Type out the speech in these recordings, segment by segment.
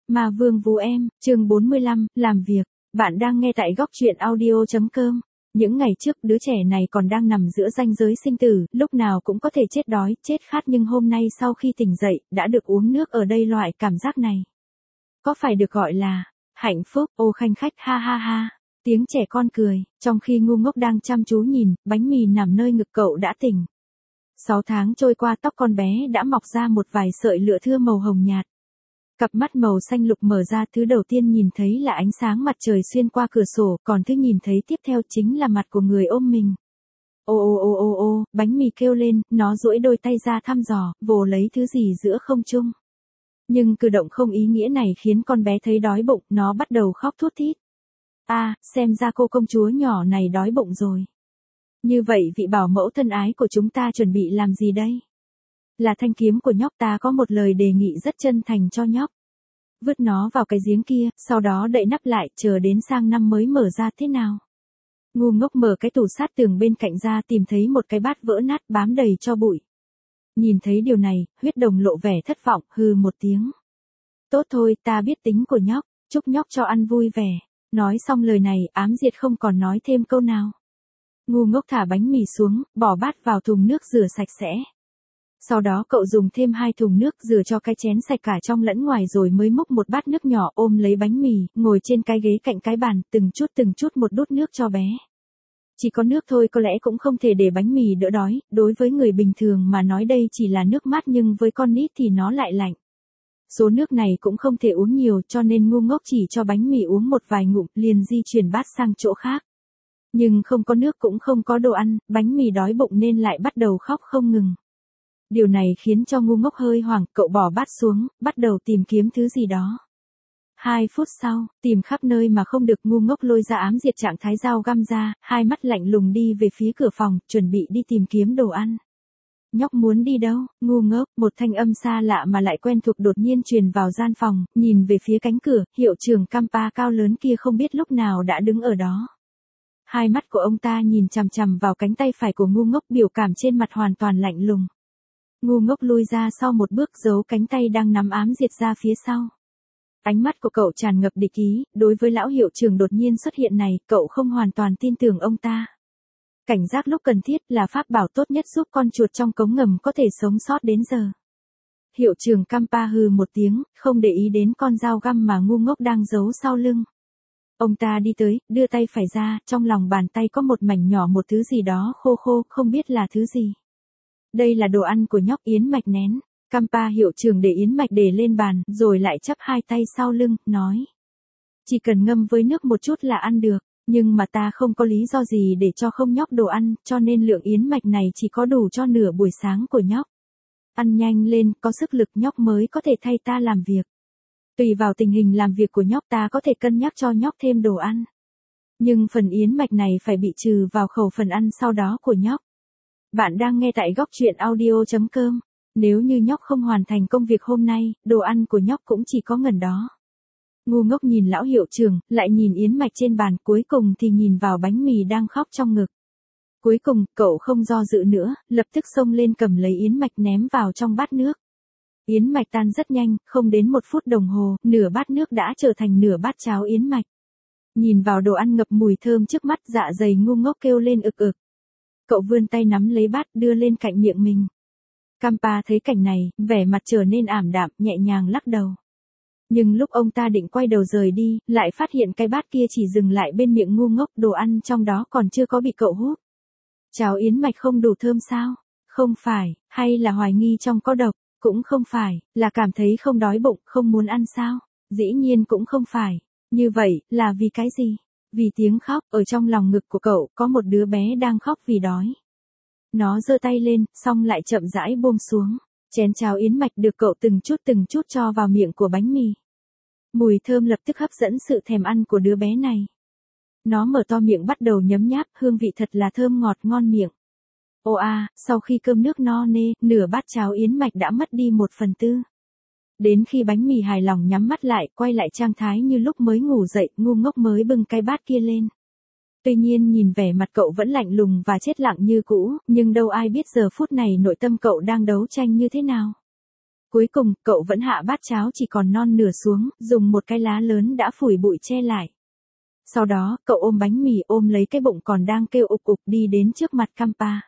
Ma Vương Vú Em, chương 45, làm việc. Bạn đang nghe tại góc truyện audio.com. Những ngày trước đứa trẻ này còn đang nằm giữa ranh giới sinh tử, lúc nào cũng có thể chết đói, chết khát, nhưng hôm nay sau khi tỉnh dậy, đã được uống nước ở đây, loại cảm giác này có phải được gọi là hạnh phúc? Ô khanh khách, ha ha ha. Tiếng trẻ con cười, trong khi ngu ngốc đang chăm chú nhìn, bánh mì nằm nơi ngực cậu đã tỉnh. 6 tháng trôi qua, tóc con bé đã mọc ra một vài sợi lựa thưa màu hồng nhạt. Cặp mắt màu xanh lục mở ra, thứ đầu tiên nhìn thấy là ánh sáng mặt trời xuyên qua cửa sổ, còn thứ nhìn thấy tiếp theo chính là mặt của người ôm mình. Ô ô ô ô ô, bánh mì kêu lên, nó duỗi đôi tay ra thăm dò, vồ lấy thứ gì giữa không trung. Nhưng cử động không ý nghĩa này khiến con bé thấy đói bụng, nó bắt đầu khóc thút thít. Xem ra cô công chúa nhỏ này đói bụng rồi. Như vậy vị bảo mẫu thân ái của chúng ta chuẩn bị làm gì đây? Là thanh kiếm của nhóc, ta có một lời đề nghị rất chân thành cho nhóc. Vứt nó vào cái giếng kia, sau đó đậy nắp lại, chờ đến sang năm mới mở ra thế nào? Ngu ngốc mở cái tủ sát tường bên cạnh ra, tìm thấy một cái bát vỡ nát bám đầy tro bụi. Nhìn thấy điều này, huyết đồng lộ vẻ thất vọng, hừ một tiếng. Tốt thôi, ta biết tính của nhóc, chúc nhóc cho ăn vui vẻ. Nói xong lời này, ám diệt không còn nói thêm câu nào. Ngu ngốc thả bánh mì xuống, bỏ bát vào thùng nước rửa sạch sẽ. Sau đó cậu dùng thêm 2 thùng nước rửa cho cái chén sạch cả trong lẫn ngoài, rồi mới múc một bát nước nhỏ, ôm lấy bánh mì, ngồi trên cái ghế cạnh cái bàn, từng chút một đút nước cho bé. Chỉ có nước thôi có lẽ cũng không thể để bánh mì đỡ đói, đối với người bình thường mà nói đây chỉ là nước mát, nhưng với con nít thì nó lại lạnh. Số nước này cũng không thể uống nhiều, cho nên ngu ngốc chỉ cho bánh mì uống một vài ngụm, liền di chuyển bát sang chỗ khác. Nhưng không có nước cũng không có đồ ăn, bánh mì đói bụng nên lại bắt đầu khóc không ngừng. Điều này khiến cho ngu ngốc hơi hoảng, cậu bỏ bát xuống, bắt đầu tìm kiếm thứ gì đó. 2 phút sau, tìm khắp nơi mà không được, ngu ngốc lôi ra ám diệt trạng thái dao găm ra, hai mắt lạnh lùng đi về phía cửa phòng, chuẩn bị đi tìm kiếm đồ ăn. Nhóc muốn đi đâu? Ngu ngốc, một thanh âm xa lạ mà lại quen thuộc đột nhiên truyền vào gian phòng, nhìn về phía cánh cửa, hiệu trưởng Campa cao lớn kia không biết lúc nào đã đứng ở đó. Hai mắt của ông ta nhìn chằm chằm vào cánh tay phải của ngu ngốc, biểu cảm trên mặt hoàn toàn lạnh lùng. Ngu ngốc lui ra sau một bước, giấu cánh tay đang nắm ám diệt ra phía sau. Ánh mắt của cậu tràn ngập địch ý, đối với lão hiệu trưởng đột nhiên xuất hiện này, cậu không hoàn toàn tin tưởng ông ta. Cảnh giác lúc cần thiết là pháp bảo tốt nhất giúp con chuột trong cống ngầm có thể sống sót đến giờ. Hiệu trưởng Campa hừ một tiếng, không để ý đến con dao găm mà ngu ngốc đang giấu sau lưng. Ông ta đi tới, đưa tay phải ra, trong lòng bàn tay có một mảnh nhỏ, một thứ gì đó khô khô, không biết là thứ gì. Đây là đồ ăn của nhóc, yến mạch nén. Campa hiệu trưởng để yến mạch để lên bàn, rồi lại chắp hai tay sau lưng, nói. Chỉ cần ngâm với nước một chút là ăn được, nhưng mà ta không có lý do gì để cho không nhóc đồ ăn, cho nên lượng yến mạch này chỉ có đủ cho nửa buổi sáng của nhóc. Ăn nhanh lên, có sức lực nhóc mới có thể thay ta làm việc. Tùy vào tình hình làm việc của nhóc, ta có thể cân nhắc cho nhóc thêm đồ ăn. Nhưng phần yến mạch này phải bị trừ vào khẩu phần ăn sau đó của nhóc. Bạn đang nghe tại góc truyện audio.com. Nếu như nhóc không hoàn thành công việc hôm nay, đồ ăn của nhóc cũng chỉ có ngần đó. Ngu ngốc nhìn lão hiệu trưởng, lại nhìn yến mạch trên bàn, cuối cùng thì nhìn vào bánh mì đang khóc trong ngực. Cuối cùng, cậu không do dự nữa, lập tức xông lên cầm lấy yến mạch ném vào trong bát nước. Yến mạch tan rất nhanh, không đến 1 phút đồng hồ, nửa bát nước đã trở thành nửa bát cháo yến mạch. Nhìn vào đồ ăn ngập mùi thơm trước mắt, dạ dày ngu ngốc kêu lên ực ực. Cậu vươn tay nắm lấy bát, đưa lên cạnh miệng mình. Campa thấy cảnh này, vẻ mặt trở nên ảm đạm, nhẹ nhàng lắc đầu. Nhưng lúc ông ta định quay đầu rời đi, lại phát hiện cái bát kia chỉ dừng lại bên miệng ngu ngốc, đồ ăn trong đó còn chưa có bị cậu hút. Cháo yến mạch không đủ thơm sao? Không phải, hay là hoài nghi trong có độc? Cũng không phải, là cảm thấy không đói bụng, không muốn ăn sao? Dĩ nhiên cũng không phải. Như vậy, là vì cái gì? Vì tiếng khóc, ở trong lòng ngực của cậu, có một đứa bé đang khóc vì đói. Nó giơ tay lên, xong lại chậm rãi buông xuống. Chén cháo yến mạch được cậu từng chút cho vào miệng của bánh mì. Mùi thơm lập tức hấp dẫn sự thèm ăn của đứa bé này. Nó mở to miệng bắt đầu nhấm nháp, hương vị thật là thơm ngọt ngon miệng. Sau khi cơm nước no nê, nửa bát cháo yến mạch đã mất đi 1/4. Đến khi bánh mì hài lòng nhắm mắt lại, quay lại trạng thái như lúc mới ngủ dậy, ngu ngốc mới bưng cái bát kia lên. Tuy nhiên nhìn vẻ mặt cậu vẫn lạnh lùng và chết lặng như cũ, nhưng đâu ai biết giờ phút này nội tâm cậu đang đấu tranh như thế nào. Cuối cùng, cậu vẫn hạ bát cháo chỉ còn non nửa xuống, dùng một cái lá lớn đã phủi bụi che lại. Sau đó, cậu ôm bánh mì ôm lấy cái bụng còn đang kêu ục ục đi đến trước mặt Campa.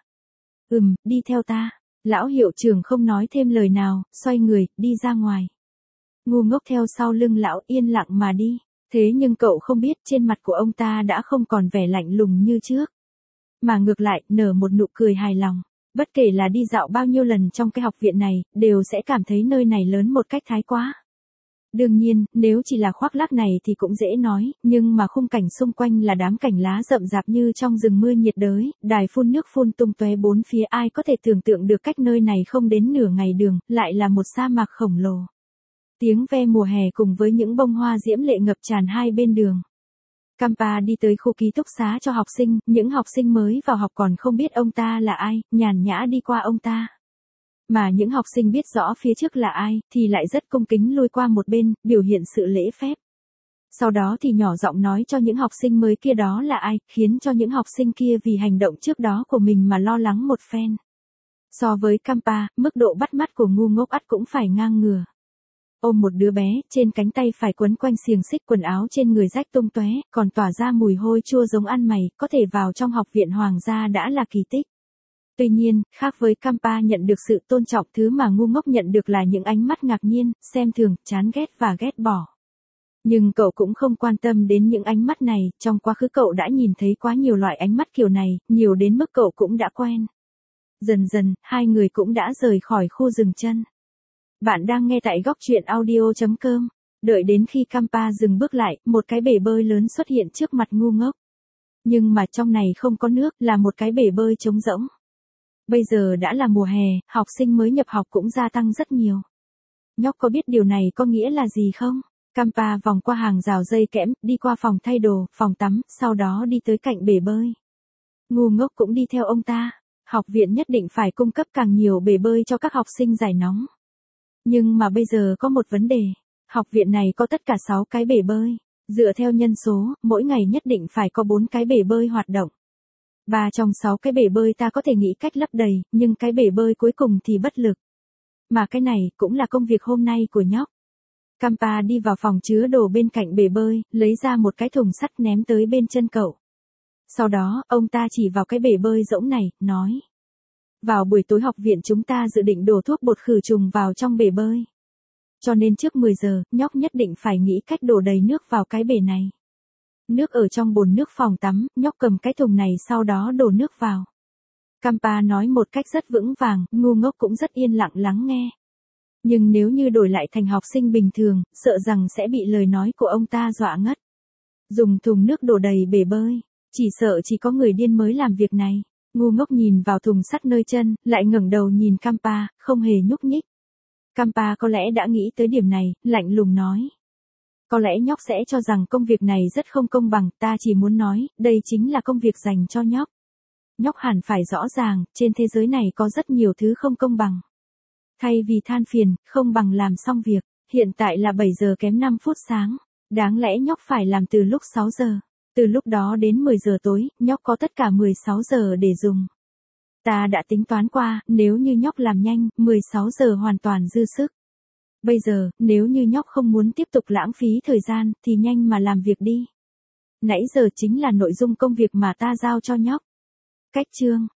Đi theo ta. Lão hiệu trưởng không nói thêm lời nào, xoay người, đi ra ngoài. Ngu ngốc theo sau lưng lão yên lặng mà đi. Thế nhưng cậu không biết trên mặt của ông ta đã không còn vẻ lạnh lùng như trước. Mà ngược lại, nở một nụ cười hài lòng. Bất kể là đi dạo bao nhiêu lần trong cái học viện này, đều sẽ cảm thấy nơi này lớn một cách thái quá. Đương nhiên, nếu chỉ là khoác lác này thì cũng dễ nói, nhưng mà khung cảnh xung quanh là đám cảnh lá rậm rạp như trong rừng mưa nhiệt đới, đài phun nước phun tung tóe bốn phía, ai có thể tưởng tượng được cách nơi này không đến nửa ngày đường, lại là một sa mạc khổng lồ. Tiếng ve mùa hè cùng với những bông hoa diễm lệ ngập tràn hai bên đường. Campa đi tới khu ký túc xá cho học sinh, những học sinh mới vào học còn không biết ông ta là ai, nhàn nhã đi qua ông ta. Mà những học sinh biết rõ phía trước là ai, thì lại rất cung kính lui qua một bên, biểu hiện sự lễ phép. Sau đó thì nhỏ giọng nói cho những học sinh mới kia đó là ai, khiến cho những học sinh kia vì hành động trước đó của mình mà lo lắng một phen. So với Campa, mức độ bắt mắt của ngu ngốc ắt cũng phải ngang ngửa. Ôm một đứa bé, trên cánh tay phải quấn quanh xiềng xích, quần áo trên người rách tung tóe, còn tỏa ra mùi hôi chua giống ăn mày, có thể vào trong học viện hoàng gia đã là kỳ tích. Tuy nhiên, khác với Campa nhận được sự tôn trọng, thứ mà ngu ngốc nhận được là những ánh mắt ngạc nhiên, xem thường, chán ghét và ghét bỏ. Nhưng cậu cũng không quan tâm đến những ánh mắt này, trong quá khứ cậu đã nhìn thấy quá nhiều loại ánh mắt kiểu này, nhiều đến mức cậu cũng đã quen. Dần dần, hai người cũng đã rời khỏi khu rừng chân. Bạn đang nghe tại góc truyện audio.com. Đợi đến khi Campa dừng bước lại, một cái bể bơi lớn xuất hiện trước mặt ngu ngốc. Nhưng mà trong này không có nước, là một cái bể bơi trống rỗng. Bây giờ đã là mùa hè, học sinh mới nhập học cũng gia tăng rất nhiều. Nhóc có biết điều này có nghĩa là gì không? Campa vòng qua hàng rào dây kẽm, đi qua phòng thay đồ, phòng tắm, sau đó đi tới cạnh bể bơi. Ngu ngốc cũng đi theo ông ta. Học viện nhất định phải cung cấp càng nhiều bể bơi cho các học sinh giải nóng. Nhưng mà bây giờ có một vấn đề. Học viện này có tất cả 6 cái bể bơi. Dựa theo nhân số, mỗi ngày nhất định phải có 4 cái bể bơi hoạt động. 3 trong 6 cái bể bơi ta có thể nghĩ cách lấp đầy, nhưng cái bể bơi cuối cùng thì bất lực. Mà cái này cũng là công việc hôm nay của nhóc. Campa đi vào phòng chứa đồ bên cạnh bể bơi, lấy ra một cái thùng sắt ném tới bên chân cậu. Sau đó, ông ta chỉ vào cái bể bơi rỗng này, nói. Vào buổi tối học viện chúng ta dự định đổ thuốc bột khử trùng vào trong bể bơi. Cho nên trước 10 giờ, nhóc nhất định phải nghĩ cách đổ đầy nước vào cái bể này. Nước ở trong bồn nước phòng tắm, nhóc cầm cái thùng này sau đó đổ nước vào. Campa nói một cách rất vững vàng, ngu ngốc cũng rất yên lặng lắng nghe. Nhưng nếu như đổi lại thành học sinh bình thường, sợ rằng sẽ bị lời nói của ông ta dọa ngất. Dùng thùng nước đổ đầy bể bơi, chỉ sợ chỉ có người điên mới làm việc này. Ngu ngốc nhìn vào thùng sắt nơi chân, lại ngẩng đầu nhìn Campa, không hề nhúc nhích. Campa có lẽ đã nghĩ tới điểm này, lạnh lùng nói. Có lẽ nhóc sẽ cho rằng công việc này rất không công bằng, ta chỉ muốn nói, đây chính là công việc dành cho nhóc. Nhóc hẳn phải rõ ràng, trên thế giới này có rất nhiều thứ không công bằng. Thay vì than phiền, không bằng làm xong việc, hiện tại là 7 giờ kém 5 phút sáng, đáng lẽ nhóc phải làm từ lúc 6 giờ. Từ lúc đó đến 10 giờ tối, nhóc có tất cả 16 giờ để dùng. Ta đã tính toán qua, nếu như nhóc làm nhanh, 16 giờ hoàn toàn dư sức. Bây giờ, nếu như nhóc không muốn tiếp tục lãng phí thời gian, thì nhanh mà làm việc đi. Nãy giờ chính là nội dung công việc mà ta giao cho nhóc. Cách chương